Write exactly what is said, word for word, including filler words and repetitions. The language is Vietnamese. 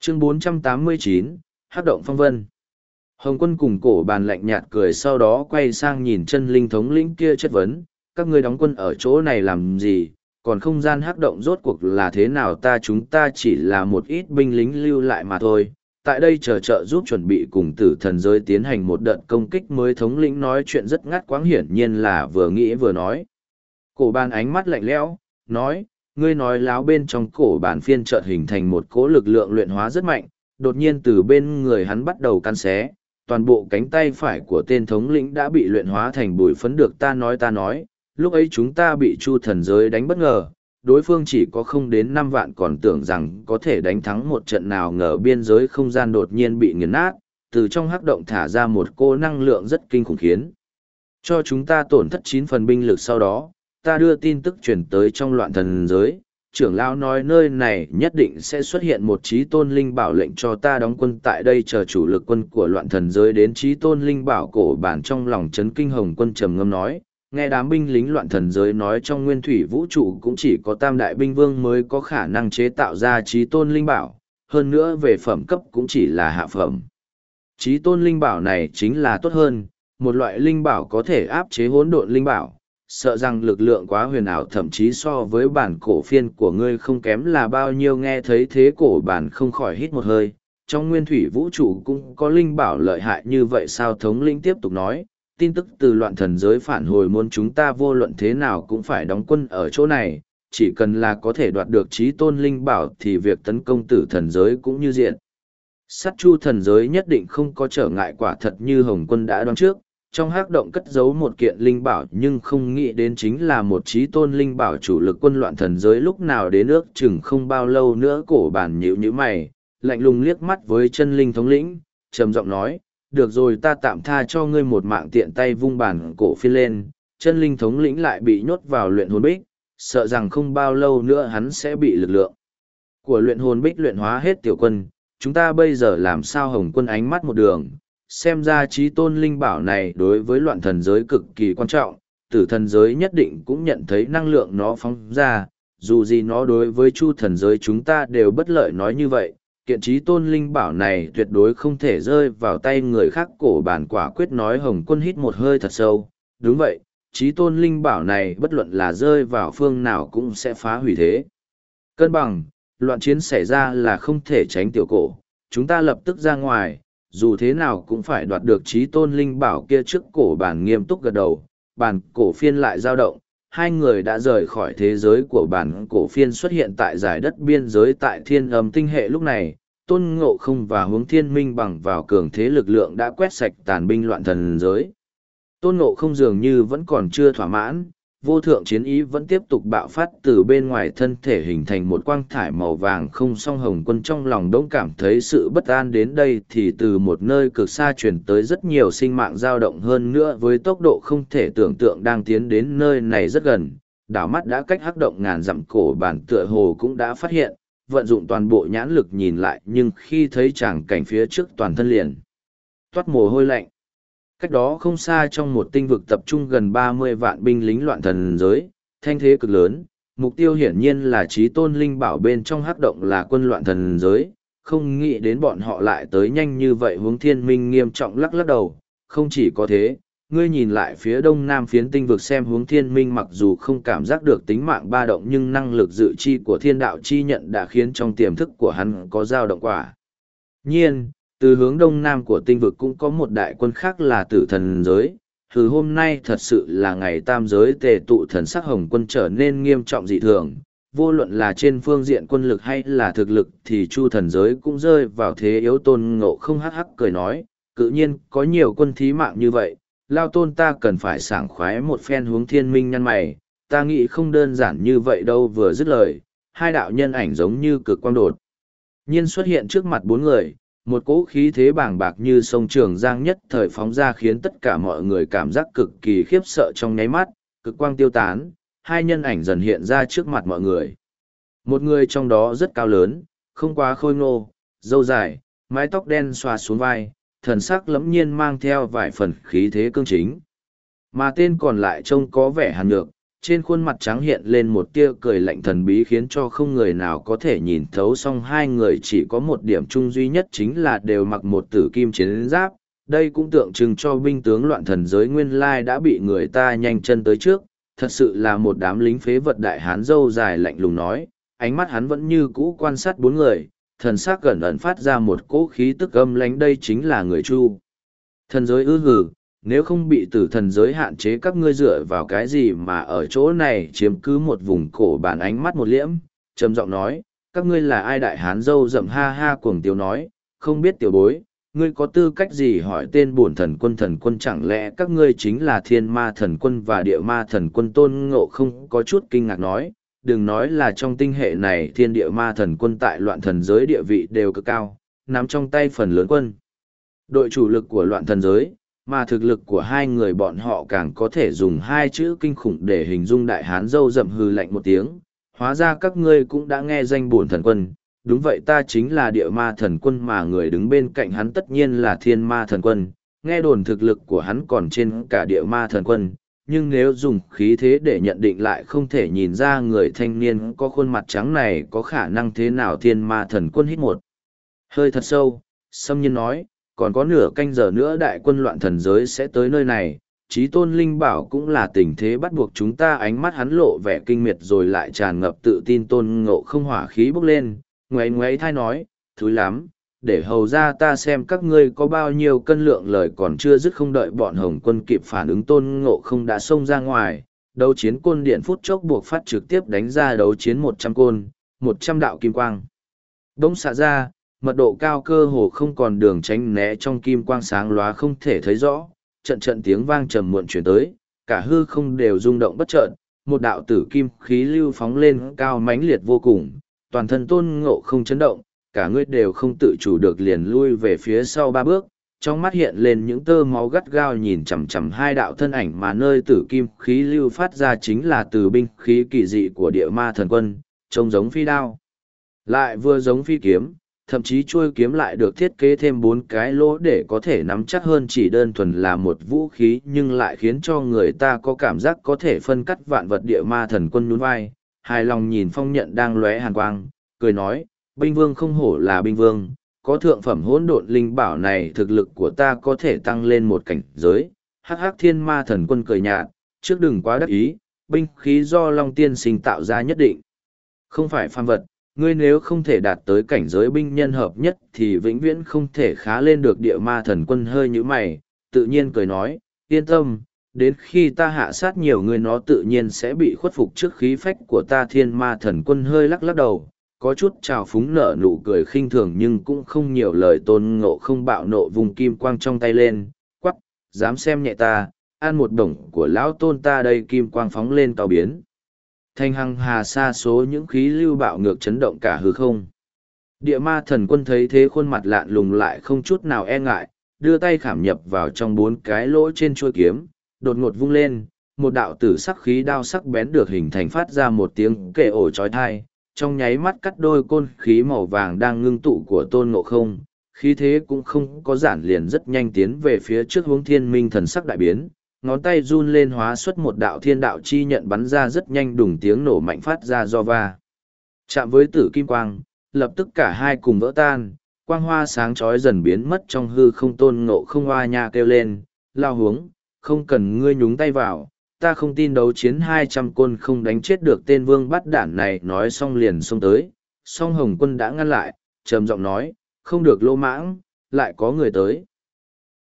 Chương bốn trăm tám mươi chín, Hắc động phong vân. Hồng Quân cùng cổ bàn lạnh nhạt cười, sau đó quay sang nhìn chân linh thống lĩnh kia chất vấn, các ngươi đóng quân ở chỗ này làm gì, còn không gian hắc động rốt cuộc là thế nào? Ta chúng ta chỉ là một ít binh lính lưu lại mà thôi, tại đây chờ trợ giúp chuẩn bị cùng tử thần giới tiến hành một đợt công kích mới. Thống lĩnh nói chuyện rất ngắt quãng, hiển nhiên là vừa nghĩ vừa nói. Cổ bàn ánh mắt lạnh lẽo, nói, ngươi nói láo. Bên trong cổ bàn phiên chợt hình thành một cỗ lực lượng luyện hóa rất mạnh, đột nhiên từ bên người hắn bắt đầu căn xé, toàn bộ cánh tay phải của tên thống lĩnh đã bị luyện hóa thành bụi phấn. Được ta nói ta nói, lúc ấy chúng ta bị Chu thần giới đánh bất ngờ, đối phương chỉ có không đến năm vạn, còn tưởng rằng có thể đánh thắng một trận, nào ngờ biên giới không gian đột nhiên bị nghiền nát, từ trong hắc động thả ra một cô năng lượng rất kinh khủng, khiến cho chúng ta tổn thất chín phần binh lực. Sau đó, ta đưa tin tức truyền tới trong loạn thần giới, trưởng lão nói nơi này nhất định sẽ xuất hiện một chí tôn linh bảo, lệnh cho ta đóng quân tại đây chờ chủ lực quân của loạn thần giới đến. Chí tôn linh bảo. Cổ bản trong lòng chấn kinh. Hồng Quân trầm ngâm nói, nghe đám binh lính loạn thần giới nói trong nguyên thủy vũ trụ cũng chỉ có tam đại binh vương mới có khả năng chế tạo ra chí tôn linh bảo, hơn nữa về phẩm cấp cũng chỉ là hạ phẩm. Chí tôn linh bảo này chính là tốt hơn, một loại linh bảo có thể áp chế hỗn độn linh bảo, sợ rằng lực lượng quá huyền ảo, thậm chí so với bản cổ phiên của ngươi không kém là bao nhiêu. Nghe thấy thế, cổ bản không khỏi hít một hơi, trong nguyên thủy vũ trụ cũng có linh bảo lợi hại như vậy sao? Thống lĩnh tiếp tục nói, tin tức từ loạn thần giới phản hồi muốn chúng ta vô luận thế nào cũng phải đóng quân ở chỗ này, chỉ cần là có thể đoạt được chí tôn linh bảo thì việc tấn công tử thần giới cũng như diện sát Chu thần giới nhất định không có trở ngại. Quả thật như Hồng Quân đã đoán trước, trong hắc động cất giấu một kiện linh bảo, nhưng không nghĩ đến chính là một chí tôn linh bảo chủ lực quân loạn thần giới lúc nào đến. Ước chừng không bao lâu nữa, cổ bản nhíu nhíu mày, lạnh lùng liếc mắt với chân linh thống lĩnh, trầm giọng nói, được rồi, ta tạm tha cho ngươi một mạng. Tiện tay vung bản cổ phiên lên, chân linh thống lĩnh lại bị nhốt vào luyện hồn bích, sợ rằng không bao lâu nữa hắn sẽ bị lực lượng của luyện hồn bích luyện hóa hết. Tiểu quân, chúng ta bây giờ làm sao? Hồng Quân ánh mắt một đường, xem ra chí tôn linh bảo này đối với loạn thần giới cực kỳ quan trọng, tử thần giới nhất định cũng nhận thấy năng lượng nó phóng ra, dù gì nó đối với Chu thần giới chúng ta đều bất lợi. Nói như vậy, kiện chí tôn linh bảo này tuyệt đối không thể rơi vào tay người khác. Cổ bản quả quyết nói. Hồng Quân hít một hơi thật sâu, đúng vậy, chí tôn linh bảo này bất luận là rơi vào phương nào cũng sẽ phá hủy thế cân bằng, loạn chiến xảy ra là không thể tránh. Tiểu cổ, chúng ta lập tức ra ngoài, dù thế nào cũng phải đoạt được chí tôn linh bảo kia trước. Cổ bản nghiêm túc gật đầu, bản cổ phiên lại dao động, hai người đã rời khỏi thế giới của bản cổ phiên, xuất hiện tại giải đất biên giới tại Thiên Âm tinh hệ. Lúc này, Tôn Ngộ Không và Hướng Thiên Minh bằng vào cường thế lực lượng đã quét sạch tàn binh loạn thần giới. Tôn Ngộ Không dường như vẫn còn chưa thỏa mãn, vô thượng chiến ý vẫn tiếp tục bạo phát từ bên ngoài thân thể, hình thành một quang thải màu vàng. Không song Hồng Quân trong lòng đỗng cảm thấy sự bất an. Đến đây thì từ một nơi cực xa chuyển tới rất nhiều sinh mạng dao động, hơn nữa với tốc độ không thể tưởng tượng đang tiến đến nơi này rất gần. Đảo mắt đã cách hắc động ngàn dặm. Cổ bản tựa hồ cũng đã phát hiện, vận dụng toàn bộ nhãn lực nhìn lại, nhưng khi thấy tràng cảnh phía trước toàn thân liền toát mồ hôi lạnh. Cách đó không xa, trong một tinh vực tập trung gần ba mươi vạn binh lính loạn thần giới, thanh thế cực lớn, mục tiêu hiển nhiên là chí tôn linh bảo. Bên trong hắc động là quân loạn thần giới, không nghĩ đến bọn họ lại tới nhanh như vậy. Hướng Thiên Minh nghiêm trọng lắc lắc đầu, không chỉ có thế, ngươi nhìn lại phía đông nam phiến tinh vực xem. Hướng Thiên Minh mặc dù không cảm giác được tính mạng ba động, nhưng năng lực dự chi của thiên đạo chi nhận đã khiến trong tiềm thức của hắn có dao động. Quả nhiên, từ hướng đông nam của tinh vực cũng có một đại quân khác là tử thần giới. Từ hôm nay thật sự là ngày tam giới tề tụ, thần sắc Hồng Quân trở nên nghiêm trọng dị thường. Vô luận là trên phương diện quân lực hay là thực lực thì Chu thần giới cũng rơi vào thế yếu. Tôn Ngộ Không hắc hắc cười nói, tự nhiên có nhiều quân thí mạng như vậy, Lao Tôn ta cần phải sảng khoái một phen. Hướng Thiên Minh nhăn mày, ta nghĩ không đơn giản như vậy đâu. Vừa dứt lời, hai đạo nhân ảnh giống như cực quang đột nhiên xuất hiện trước mặt bốn người. Một cỗ khí thế bàng bạc như sông Trường Giang nhất thời phóng ra, khiến tất cả mọi người cảm giác cực kỳ khiếp sợ. Trong nháy mắt, cực quang tiêu tán, hai nhân ảnh dần hiện ra trước mặt mọi người. Một người trong đó rất cao lớn, không quá khôi ngô, râu dài, mái tóc đen xòa xuống vai, thần sắc lẫm nhiên mang theo vài phần khí thế cương chính. Mà tên còn lại trông có vẻ hàn nhược, trên khuôn mặt trắng hiện lên một tia cười lạnh thần bí khiến cho không người nào có thể nhìn thấu, song hai người chỉ có một điểm chung duy nhất chính là đều mặc một tử kim chiến giáp. Đây cũng tượng trưng cho binh tướng loạn thần giới nguyên lai đã bị người ta nhanh chân tới trước, thật sự là một đám lính phế vật. Đại hán râu dài lạnh lùng nói, ánh mắt hắn vẫn như cũ quan sát bốn người, thần sắc gần ẩn phát ra một cỗ khí tức âm lãnh. Đây chính là người Chu thần giới ư? Hừ, nếu không bị tử thần giới hạn chế, các ngươi dựa vào cái gì mà ở chỗ này chiếm cứ một vùng cổ bản? Ánh mắt một liễm, trầm giọng nói, các ngươi là ai? Đại hán râu rậm ha ha cuồng tiếu nói, không biết tiểu bối, ngươi có tư cách gì hỏi tên bổn thần quân? Thần quân chẳng lẽ các ngươi chính là thiên ma thần quân và địa ma thần quân? Tôn Ngộ không có chút kinh ngạc nói, đừng nói là trong tinh hệ này, thiên địa ma thần quân tại loạn thần giới địa vị đều cực cao, nắm trong tay phần lớn quân đội chủ lực của loạn thần giới, mà thực lực của hai người bọn họ càng có thể dùng hai chữ kinh khủng để hình dung. Đại hán râu rậm hừ lạnh một tiếng, hóa ra các ngươi cũng đã nghe danh bổn thần quân. Đúng vậy, ta chính là địa ma thần quân, mà người đứng bên cạnh hắn tất nhiên là thiên ma thần quân. Nghe đồn thực lực của hắn còn trên cả địa ma thần quân, nhưng nếu dùng khí thế để nhận định lại không thể nhìn ra người thanh niên có khuôn mặt trắng này có khả năng thế nào. Thiên ma thần quân hít một hơi thật sâu, xâm nhiên nói, còn có nửa canh giờ nữa đại quân loạn thần giới sẽ tới nơi này, Chí Tôn Linh Bảo cũng là tình thế bắt buộc chúng ta. Ánh mắt hắn lộ vẻ kinh miệt rồi lại tràn ngập tự tin. Tôn Ngộ không hỏa khí bốc lên, ngoáy ngoáy thai nói, thúi lắm, để hầu ra ta xem các ngươi có bao nhiêu cân lượng. Lời còn chưa dứt, không đợi bọn Hồng Quân kịp phản ứng, Tôn Ngộ không đã xông ra ngoài, đấu chiến côn điện phút chốc buộc phát, trực tiếp đánh ra đấu chiến một trăm côn, một trăm đạo kim quang bỗng xạ ra, mật độ cao cơ hồ không còn đường tránh né, trong kim quang sáng lóa không thể thấy rõ, trận trận tiếng vang trầm muộn chuyển tới, cả hư không đều rung động bất chợt, một đạo tử kim khí lưu phóng lên cao mãnh liệt vô cùng, toàn thân Tôn Ngộ không chấn động, cả người đều không tự chủ được liền lui về phía sau ba bước, trong mắt hiện lên những tơ máu gắt gao nhìn chằm chằm hai đạo thân ảnh, mà nơi tử kim khí lưu phát ra chính là từ binh khí kỳ dị của địa ma thần quân, trông giống phi đao, lại vừa giống phi kiếm, thậm chí chuôi kiếm lại được thiết kế thêm bốn cái lỗ để có thể nắm chắc hơn. Chỉ đơn thuần là một vũ khí nhưng lại khiến cho người ta có cảm giác có thể phân cắt vạn vật. Địa ma thần quân nhún vai, hài lòng nhìn phong nhận đang lóe hàn quang, cười nói, binh vương không hổ là binh vương, có thượng phẩm hỗn độn linh bảo này thực lực của ta có thể tăng lên một cảnh giới. Hắc hắc, thiên ma thần quân cười nhạt, trước đừng quá đắc ý, binh khí do Long Tiên Sinh tạo ra nhất định không phải phàm vật, ngươi nếu không thể đạt tới cảnh giới binh nhân hợp nhất thì vĩnh viễn không thể khá lên được. Địa ma thần quân hơi nhíu mày, tự nhiên cười nói, yên tâm, đến khi ta hạ sát nhiều người nó tự nhiên sẽ bị khuất phục trước khí phách của ta. Thiên ma thần quân hơi lắc lắc đầu, có chút trào phúng nở nụ cười khinh thường nhưng cũng không nhiều lời. Tôn Ngộ không bạo nộ vùng kim quang trong tay lên, quắc, dám xem nhẹ ta, ăn một đồng của lão tôn ta đây. Kim quang phóng lên cao biến thành hằng hà sa số những khí lưu bạo ngược chấn động cả hư không. Địa ma thần quân thấy thế khuôn mặt lạn lùng lại không chút nào e ngại, đưa tay khảm nhập vào trong bốn cái lỗ trên chuôi kiếm, đột ngột vung lên, một đạo tử sắc khí đao sắc bén được hình thành, phát ra một tiếng kệ ổ chói tai, trong nháy mắt cắt đôi côn khí màu vàng đang ngưng tụ của Tôn Ngộ không. Khí thế cũng không có giản liền, rất nhanh tiến về phía trước. Hướng thiên minh thần sắc đại biến, ngón tay run lên hóa xuất một đạo thiên đạo chi nhận bắn ra rất nhanh, đùng tiếng nổ mạnh phát ra do va chạm với tử kim quang, lập tức cả hai cùng vỡ tan, quang hoa sáng chói dần biến mất trong hư không. Tôn Ngộ không hoa nha kêu lên, lao hướng, không cần ngươi nhúng tay vào, ta không tin đấu chiến hai trăm côn không đánh chết được tên vương bắt đản này. Nói xong liền xông tới, song Hồng Quân đã ngăn lại, trầm giọng nói, không được lô mãng, lại có người tới.